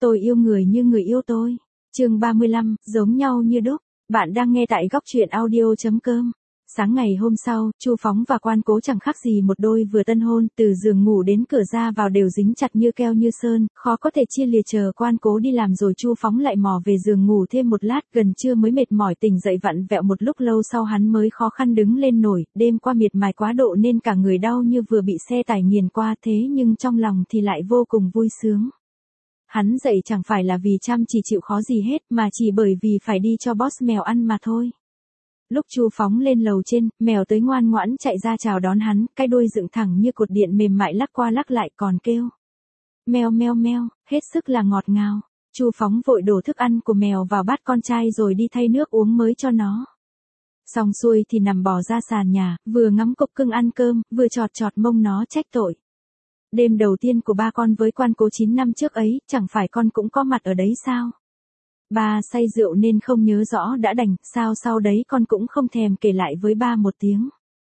Tôi yêu người như người yêu tôi. Chương 35, giống nhau như đúc. Bạn đang nghe tại góc truyện audio.com. Sáng ngày hôm sau, Chu Phóng và Quan Cố chẳng khác gì một đôi vừa tân hôn, từ giường ngủ đến cửa ra vào đều dính chặt như keo như sơn, khó có thể chia lìa. Chờ Quan Cố đi làm rồi Chu Phóng lại mò về giường ngủ thêm một lát, gần trưa mới mệt mỏi tỉnh dậy vặn vẹo một lúc lâu sau hắn mới khó khăn đứng lên nổi, đêm qua miệt mài quá độ nên cả người đau như vừa bị xe tải nghiền qua, thế nhưng trong lòng thì lại vô cùng vui sướng. Hắn dậy chẳng phải là vì chăm chỉ chịu khó gì hết mà chỉ bởi vì phải đi cho boss mèo ăn mà thôi. Lúc Chu Phóng lên lầu trên, mèo tới ngoan ngoãn chạy ra chào đón hắn, cái đuôi dựng thẳng như cột điện mềm mại lắc qua lắc lại còn kêu. Meo meo meo, hết sức là ngọt ngào. Chu Phóng vội đổ thức ăn của mèo vào bát con trai rồi đi thay nước uống mới cho nó. Xong xuôi thì nằm bò ra sàn nhà, vừa ngắm cục cưng ăn cơm, vừa chọt chọt mông nó trách tội. Đêm đầu tiên của ba con với Quan Cố 9 năm trước ấy, chẳng phải con cũng có mặt ở đấy sao? Ba say rượu nên không nhớ rõ đã đành, sao sau đấy con cũng không thèm kể lại với ba một tiếng.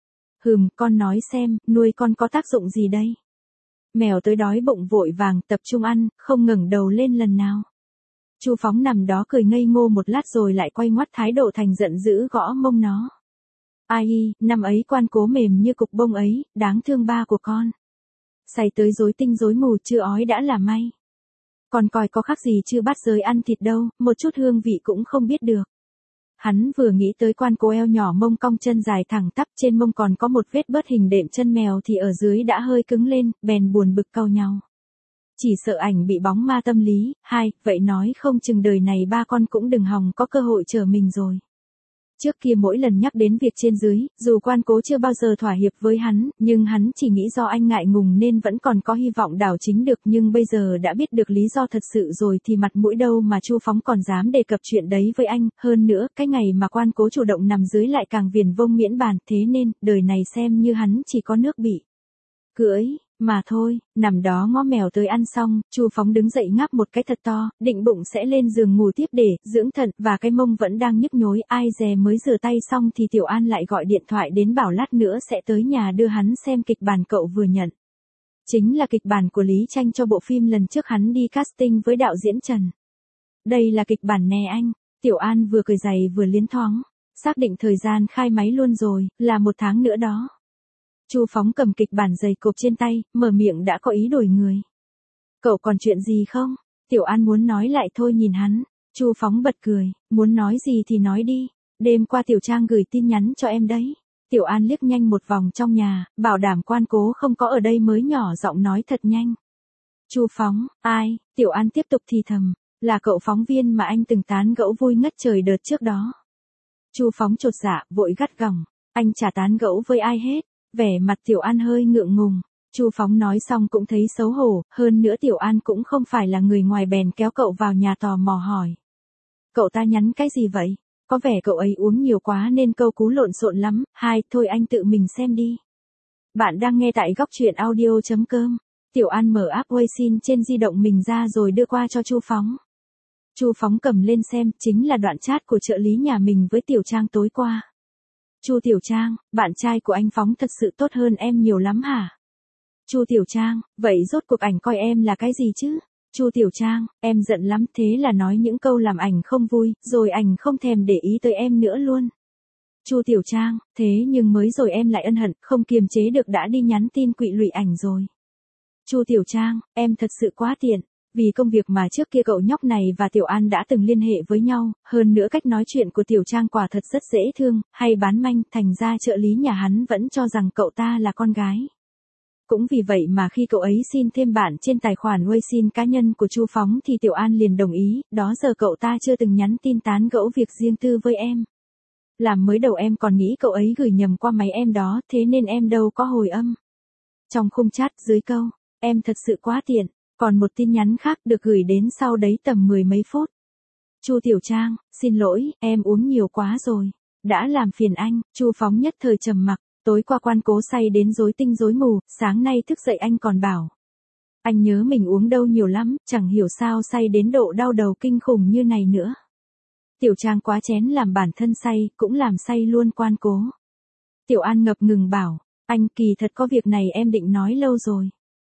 Con nói xem, nuôi con có tác dụng gì đây? Mèo tới đói bụng vội vàng tập trung ăn, không ngẩng đầu lên lần nào. Chu Phóng nằm đó cười ngây ngô một lát rồi lại quay ngoắt thái độ thành giận dữ gõ mông nó. Ai, năm ấy Quan Cố mềm như cục bông ấy, đáng thương ba của con. Say tới rối tinh rối mù chưa ói đã là may. Còn coi có khác gì chưa bắt giới ăn thịt đâu, một chút hương vị cũng không biết được. Hắn vừa nghĩ tới Quan Cố eo nhỏ mông cong chân dài thẳng tắp, trên mông còn có một vết bớt hình đệm chân mèo thì ở dưới đã hơi cứng lên, bèn buồn bực cau nhau. Chỉ sợ ảnh bị bóng ma tâm lý, vậy nói không chừng đời này ba con cũng đừng hòng có cơ hội trở mình rồi. Trước kia mỗi lần nhắc đến việc trên dưới, dù Quan Cố chưa bao giờ thỏa hiệp với hắn, nhưng hắn chỉ nghĩ do anh ngại ngùng nên vẫn còn có hy vọng đảo chính được, nhưng bây giờ đã biết được lý do thật sự rồi thì mặt mũi đâu mà Chu Phóng còn dám đề cập chuyện đấy với anh, hơn nữa, cái ngày mà Quan Cố chủ động nằm dưới lại càng viển vông miễn bàn, thế nên, đời này xem như hắn chỉ có nước bị cưỡi mà thôi. Nằm đó ngó mèo tới ăn xong, Chu Phóng đứng dậy ngáp một cái thật to, định bụng sẽ lên giường ngủ tiếp để dưỡng thận, và cái mông vẫn đang nhức nhối, ai dè mới rửa tay xong thì Tiểu An lại gọi điện thoại đến bảo lát nữa sẽ tới nhà đưa hắn xem kịch bản cậu vừa nhận. Chính là kịch bản của Lý Tranh cho bộ phim lần trước hắn đi casting với đạo diễn Trần. Đây là kịch bản nè anh. Tiểu An vừa cười dày vừa liến thoáng. Xác định thời gian khai máy luôn rồi, là 1 tháng nữa đó. Chu Phóng cầm kịch bản dày cộp trên tay, mở miệng đã có ý đổi người. Cậu còn chuyện gì không? Tiểu An muốn nói lại thôi nhìn hắn. Chu Phóng bật cười, muốn nói gì thì nói đi. Đêm qua Tiểu Trang gửi tin nhắn cho em đấy. Tiểu An liếc nhanh một vòng trong nhà, bảo đảm Quan Cố không có ở đây mới nhỏ giọng nói thật nhanh. Chu Phóng, ai? Tiểu An tiếp tục thì thầm, là cậu phóng viên mà anh từng tán gẫu vui ngất trời đợt trước đó. Chu Phóng chột dạ, vội gắt gỏng, anh chả tán gẫu với ai hết. Vẻ mặt Tiểu An hơi ngượng ngùng. Chu Phóng nói xong cũng thấy xấu hổ, hơn nữa Tiểu An cũng không phải là người ngoài bèn kéo cậu vào nhà tò mò hỏi. Cậu ta nhắn cái gì vậy? Có vẻ cậu ấy uống nhiều quá nên câu cú lộn xộn lắm, thôi anh tự mình xem đi. Bạn đang nghe tại góc truyện audio.com. Tiểu An mở app Weixin trên di động mình ra rồi đưa qua cho Chu Phóng. Chu Phóng cầm lên xem, chính là đoạn chat của trợ lý nhà mình với Tiểu Trang tối qua. Chu Tiểu Trang, bạn trai của anh Phóng thật sự tốt hơn em nhiều lắm hả? Chu Tiểu Trang, vậy rốt cuộc ảnh coi em là cái gì chứ? Chu Tiểu Trang, em giận lắm, thế là nói những câu làm ảnh không vui, rồi ảnh không thèm để ý tới em nữa luôn. Chu Tiểu Trang, thế nhưng mới rồi em lại ân hận, không kiềm chế được đã đi nhắn tin quỵ lụy ảnh rồi. Chu Tiểu Trang, em thật sự quá tiện. Vì công việc mà trước kia cậu nhóc này và Tiểu An đã từng liên hệ với nhau, hơn nữa cách nói chuyện của Tiểu Trang quả thật rất dễ thương, hay bán manh, thành ra trợ lý nhà hắn vẫn cho rằng cậu ta là con gái. Cũng vì vậy mà khi cậu ấy xin thêm bạn trên tài khoản Weixin cá nhân của Chu Phóng thì Tiểu An liền đồng ý, đó giờ cậu ta chưa từng nhắn tin tán gẫu việc riêng tư với em. Làm mới đầu em còn nghĩ cậu ấy gửi nhầm qua máy em đó, thế nên em đâu có hồi âm. Trong khung chat dưới câu, em thật sự quá tiện. Còn một tin nhắn khác được gửi đến sau đấy tầm 10 mấy phút. Chu Tiểu Trang, xin lỗi, em uống nhiều quá rồi. Đã làm phiền anh. Chu Phóng nhất thời trầm mặc. Tối qua Quan Cố say đến rối tinh rối mù, sáng nay thức dậy anh còn bảo. Anh nhớ mình uống đâu nhiều lắm, chẳng hiểu sao say đến độ đau đầu kinh khủng như này nữa. Tiểu Trang quá chén làm bản thân say, cũng làm say luôn Quan Cố. Tiểu An ngập ngừng bảo, anh kỳ thật có việc này em định nói lâu rồi.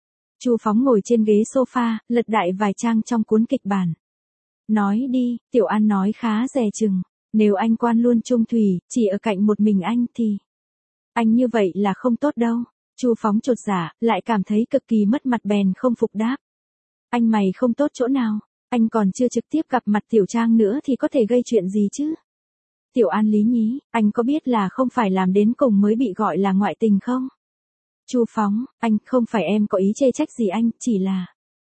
Chu Phóng ngồi trên ghế sofa, lật đại vài trang trong cuốn kịch bản. Nói đi, Tiểu An nói khá dè chừng. Nếu anh Quan luôn chung thủy, chỉ ở cạnh một mình anh thì... Anh như vậy là không tốt đâu. Chu Phóng chột dạ, lại cảm thấy cực kỳ mất mặt bèn không phục đáp. Anh mày không tốt chỗ nào, anh còn chưa trực tiếp gặp mặt Tiểu Trang nữa thì có thể gây chuyện gì chứ? Tiểu An lý nhí, anh có biết là không phải làm đến cùng mới bị gọi là ngoại tình không? Chu Phóng, anh, không phải em có ý chê trách gì anh, chỉ là...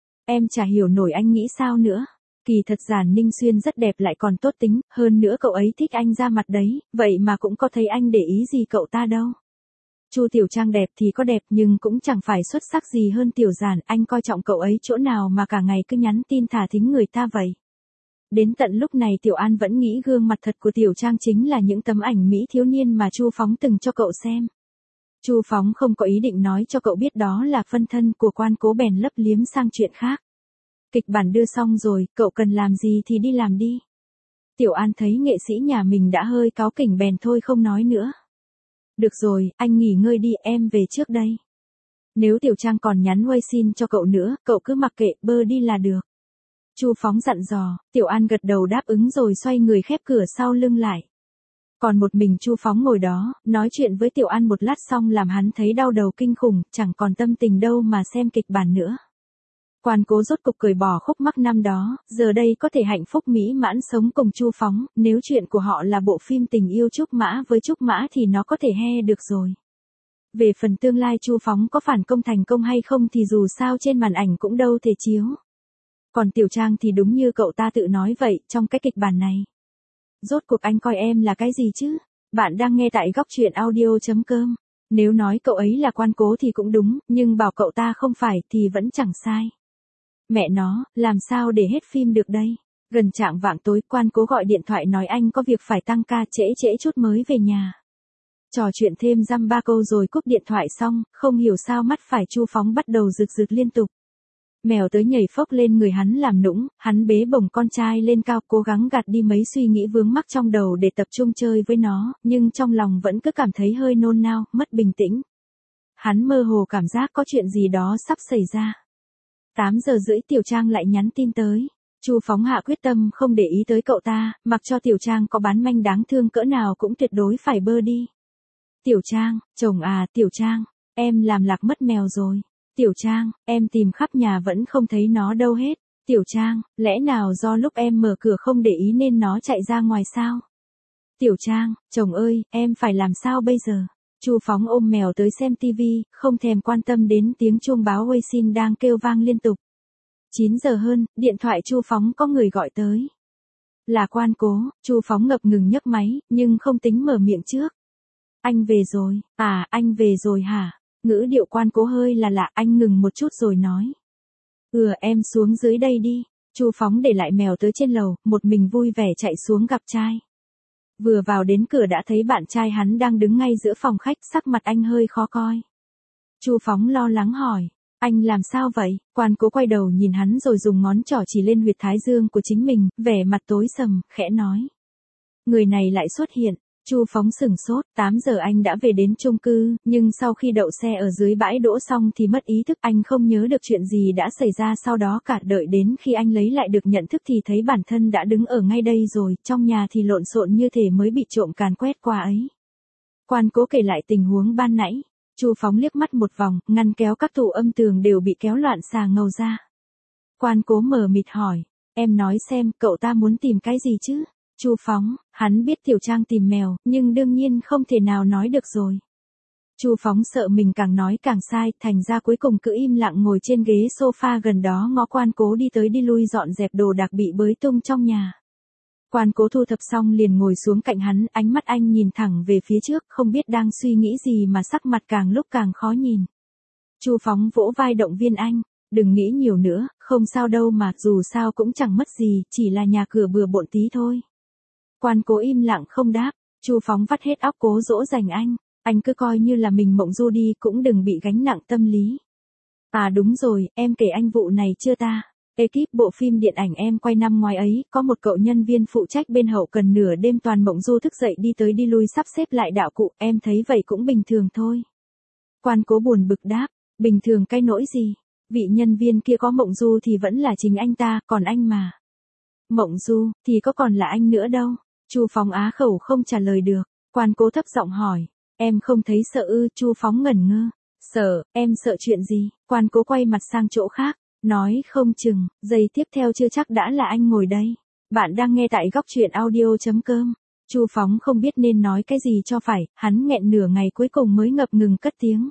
Em chả hiểu nổi anh nghĩ sao nữa. Kỳ thật Giản Ninh Xuyên rất đẹp lại còn tốt tính, hơn nữa cậu ấy thích anh ra mặt đấy, vậy mà cũng có thấy anh để ý gì cậu ta đâu. Chu Tiểu Trang đẹp thì có đẹp nhưng cũng chẳng phải xuất sắc gì hơn Tiểu Giản, anh coi trọng cậu ấy chỗ nào mà cả ngày cứ nhắn tin thả thính người ta vậy. Đến tận lúc này Tiểu An vẫn nghĩ gương mặt thật của Tiểu Trang chính là những tấm ảnh mỹ thiếu niên mà Chu Phóng từng cho cậu xem. Chu Phóng không có ý định nói cho cậu biết đó là phân thân của Quan Cố bèn lấp liếm sang chuyện khác. Kịch bản đưa xong rồi, cậu cần làm gì thì đi làm đi. Tiểu An thấy nghệ sĩ nhà mình đã hơi cáu kỉnh bèn thôi không nói nữa. Được rồi, anh nghỉ ngơi đi, em về trước đây. Nếu Tiểu Trang còn nhắn WeChat cho cậu nữa, cậu cứ mặc kệ, bơ đi là được. Chu Phóng dặn dò, Tiểu An gật đầu đáp ứng rồi xoay người khép cửa sau lưng lại. Còn một mình Chu Phóng ngồi đó, nói chuyện với Tiểu An một lát xong làm hắn thấy đau đầu kinh khủng, chẳng còn tâm tình đâu mà xem kịch bản nữa. Quan Cố rốt cục cởi bỏ khúc mắc năm đó, giờ đây có thể hạnh phúc mỹ mãn sống cùng Chu Phóng, nếu chuyện của họ là bộ phim tình yêu Trúc Mã với Trúc Mã thì nó có thể he được rồi. Về phần tương lai Chu Phóng có phản công thành công hay không thì dù sao trên màn ảnh cũng đâu thể chiếu. Còn Tiểu Trang thì đúng như cậu ta tự nói vậy, trong cái kịch bản này. Rốt cuộc anh coi em là cái gì chứ? Bạn đang nghe tại Góc Truyện Audio.com. Nếu nói cậu ấy là Quan Cố thì cũng đúng, nhưng bảo cậu ta không phải thì vẫn chẳng sai. Mẹ nó, làm sao để hết phim được đây? Gần chạng vạng tối, Quan Cố gọi điện thoại nói anh có việc phải tăng ca trễ chút mới về nhà. Trò chuyện thêm dăm ba câu rồi cúp điện thoại xong, không hiểu sao mắt phải Chu Phóng bắt đầu rực rực liên tục. Mèo tới nhảy phốc lên người hắn làm nũng, hắn bế bổng con trai lên cao cố gắng gạt đi mấy suy nghĩ vướng mắc trong đầu để tập trung chơi với nó, nhưng trong lòng vẫn cứ cảm thấy hơi nôn nao, mất bình tĩnh. Hắn mơ hồ cảm giác có chuyện gì đó sắp xảy ra. 8 giờ rưỡi Tiểu Trang lại nhắn tin tới. Chu Phóng hạ quyết tâm không để ý tới cậu ta, mặc cho Tiểu Trang có bán manh đáng thương cỡ nào cũng tuyệt đối phải bơ đi. Tiểu Trang, chồng à, Tiểu Trang, em làm lạc mất mèo rồi. Tiểu Trang, em tìm khắp nhà vẫn không thấy nó đâu hết. Tiểu Trang, lẽ nào do lúc em mở cửa không để ý nên nó chạy ra ngoài sao? Tiểu Trang, chồng ơi, em phải làm sao bây giờ? Chu Phóng ôm mèo tới xem tivi, không thèm quan tâm đến tiếng chuông báo WeChat đang kêu vang liên tục. 9 giờ hơn, điện thoại Chu Phóng có người gọi tới. Là Quan Cố, Chu Phóng ngập ngừng nhấc máy, nhưng không tính mở miệng trước. Anh về rồi, à, anh về rồi hả? Ngữ điệu Quan Cố hơi là lạ, anh ngừng một chút rồi nói. Em xuống dưới đây đi. Chu Phóng để lại mèo tới trên lầu, một mình vui vẻ chạy xuống gặp trai. Vừa vào đến cửa đã thấy bạn trai hắn đang đứng ngay giữa phòng khách, sắc mặt anh hơi khó coi. Chu Phóng lo lắng hỏi, anh làm sao vậy? Quan Cố quay đầu nhìn hắn rồi dùng ngón trỏ chỉ lên huyệt thái dương của chính mình, vẻ mặt tối sầm, khẽ nói. Người này lại xuất hiện. Chu Phóng sửng sốt, 8 giờ anh đã về đến chung cư, nhưng sau khi đậu xe ở dưới bãi đỗ xong thì mất ý thức, anh không nhớ được chuyện gì đã xảy ra sau đó cả, đợi đến khi anh lấy lại được nhận thức thì thấy bản thân đã đứng ở ngay đây rồi, trong nhà thì lộn xộn như thể mới bị trộm càn quét qua ấy. Quan Cố kể lại tình huống ban nãy, Chu Phóng liếc mắt một vòng, ngăn kéo các tủ âm tường đều bị kéo loạn xà ngầu ra. Quan Cố mờ mịt hỏi, em nói xem, cậu ta muốn tìm cái gì chứ? Chu Phóng, hắn biết Tiểu Trang tìm mèo, nhưng đương nhiên không thể nào nói được rồi. Chu Phóng sợ mình càng nói càng sai, thành ra cuối cùng cứ im lặng ngồi trên ghế sofa gần đó ngó Quan Cố đi tới đi lui dọn dẹp đồ đạc bị bới tung trong nhà. Quan Cố thu thập xong liền ngồi xuống cạnh hắn, ánh mắt anh nhìn thẳng về phía trước, không biết đang suy nghĩ gì mà sắc mặt càng lúc càng khó nhìn. Chu Phóng vỗ vai động viên anh, đừng nghĩ nhiều nữa, không sao đâu mà, dù sao cũng chẳng mất gì, chỉ là nhà cửa bừa bộn tí thôi. Quan Cố im lặng không đáp, Chu Phóng vắt hết óc cố dỗ dành anh cứ coi như là mình mộng du đi, cũng đừng bị gánh nặng tâm lý. À đúng rồi, em kể anh vụ này chưa ta? Ekip bộ phim điện ảnh em quay năm ngoái ấy, có một cậu nhân viên phụ trách bên hậu cần nửa đêm toàn mộng du thức dậy đi tới đi lui sắp xếp lại đạo cụ, em thấy vậy cũng bình thường thôi. Quan Cố buồn bực đáp, bình thường cái nỗi gì? Vị nhân viên kia có Mộng Du thì vẫn là chính anh ta, còn anh mà. Mộng Du, thì có còn là anh nữa đâu. Chu Phóng á khẩu không trả lời được. Quan cố thấp giọng hỏi. Em không thấy sợ ư? Chu Phóng ngẩn ngơ. Sợ, em sợ chuyện gì? Quan cố quay mặt sang chỗ khác. Nói không chừng, giây tiếp theo chưa chắc đã là anh ngồi đây. Bạn đang nghe tại góc truyện audio.com. Chu Phóng không biết nên nói cái gì cho phải, hắn nghẹn nửa ngày cuối cùng mới ngập ngừng cất tiếng.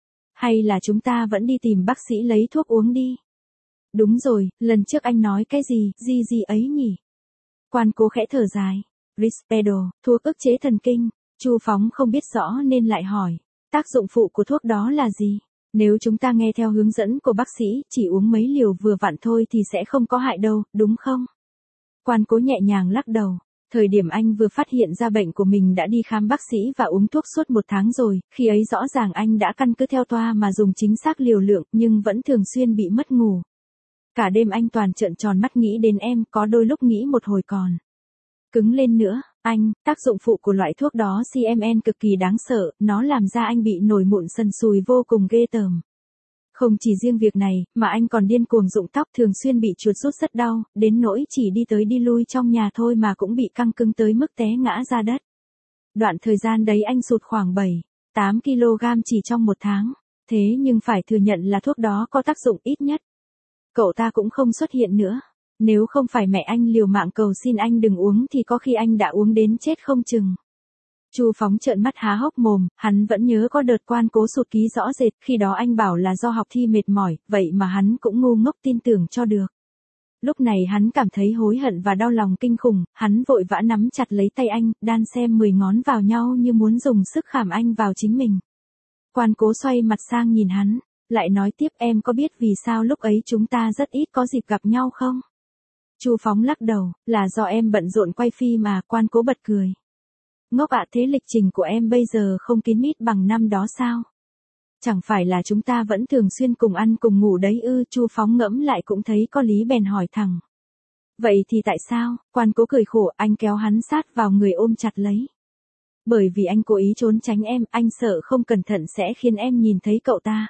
Hay là chúng ta vẫn đi tìm bác sĩ lấy thuốc uống đi? Đúng rồi, lần trước anh nói cái gì ấy nhỉ? Quan cố khẽ thở dài. Risperdal, thuốc ức chế thần kinh. Chu Phóng không biết rõ nên lại hỏi. Tác dụng phụ của thuốc đó là gì? Nếu chúng ta nghe theo hướng dẫn của bác sĩ, chỉ uống mấy liều vừa vặn thôi thì sẽ không có hại đâu, đúng không? Quan cố nhẹ nhàng lắc đầu. Thời điểm anh vừa phát hiện ra bệnh của mình đã đi khám bác sĩ và uống thuốc suốt 1 tháng rồi, khi ấy rõ ràng anh đã căn cứ theo toa mà dùng chính xác liều lượng nhưng vẫn thường xuyên bị mất ngủ. Cả đêm anh toàn trợn tròn mắt nghĩ đến em, có đôi lúc nghĩ một hồi còn cứng lên nữa. Anh, tác dụng phụ của loại thuốc đó CMN cực kỳ đáng sợ, nó làm ra anh bị nổi mụn sần sùi vô cùng ghê tởm. Không chỉ riêng việc này, mà anh còn điên cuồng rụng tóc, thường xuyên bị chuột rút rất đau, đến nỗi chỉ đi tới đi lui trong nhà thôi mà cũng bị căng cứng tới mức té ngã ra đất. Đoạn thời gian đấy anh sụt khoảng 7-8 kg chỉ trong 1 tháng. Thế nhưng phải thừa nhận là thuốc đó có tác dụng ít nhất. Cậu ta cũng không xuất hiện nữa. Nếu không phải mẹ anh liều mạng cầu xin anh đừng uống thì có khi anh đã uống đến chết không chừng. Chu Phóng trợn mắt há hốc mồm, hắn vẫn nhớ có đợt Quan cố sụt ký rõ rệt, khi đó anh bảo là do học thi mệt mỏi, vậy mà hắn cũng ngu ngốc tin tưởng cho được. Lúc này hắn cảm thấy hối hận và đau lòng kinh khủng, hắn vội vã nắm chặt lấy tay anh, đan xen 10 ngón vào nhau như muốn dùng sức khảm anh vào chính mình. Quan cố xoay mặt sang nhìn hắn, lại nói tiếp em có biết vì sao lúc ấy chúng ta rất ít có dịp gặp nhau không? Chu Phóng lắc đầu, là do em bận rộn quay phim mà. Quan cố bật cười. Ngốc ạ, thế lịch trình của em bây giờ không kín mít bằng năm đó sao? Chẳng phải là chúng ta vẫn thường xuyên cùng ăn cùng ngủ đấy ư? Chu Phóng ngẫm lại cũng thấy có lý bèn hỏi thẳng. Vậy thì tại sao? Quan cố cười khổ, anh kéo hắn sát vào người ôm chặt lấy. Bởi vì anh cố ý trốn tránh em, anh sợ không cẩn thận sẽ khiến em nhìn thấy cậu ta.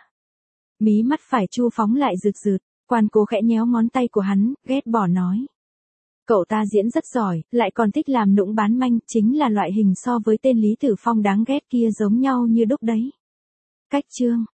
Mí mắt phải Chu Phóng lại rực rực. Quan cố khẽ nhéo ngón tay của hắn, ghét bỏ nói. Cậu ta diễn rất giỏi, lại còn thích làm nũng bán manh, chính là loại hình so với tên Lý Tử Phong đáng ghét kia giống nhau như đúc đấy. Cách chương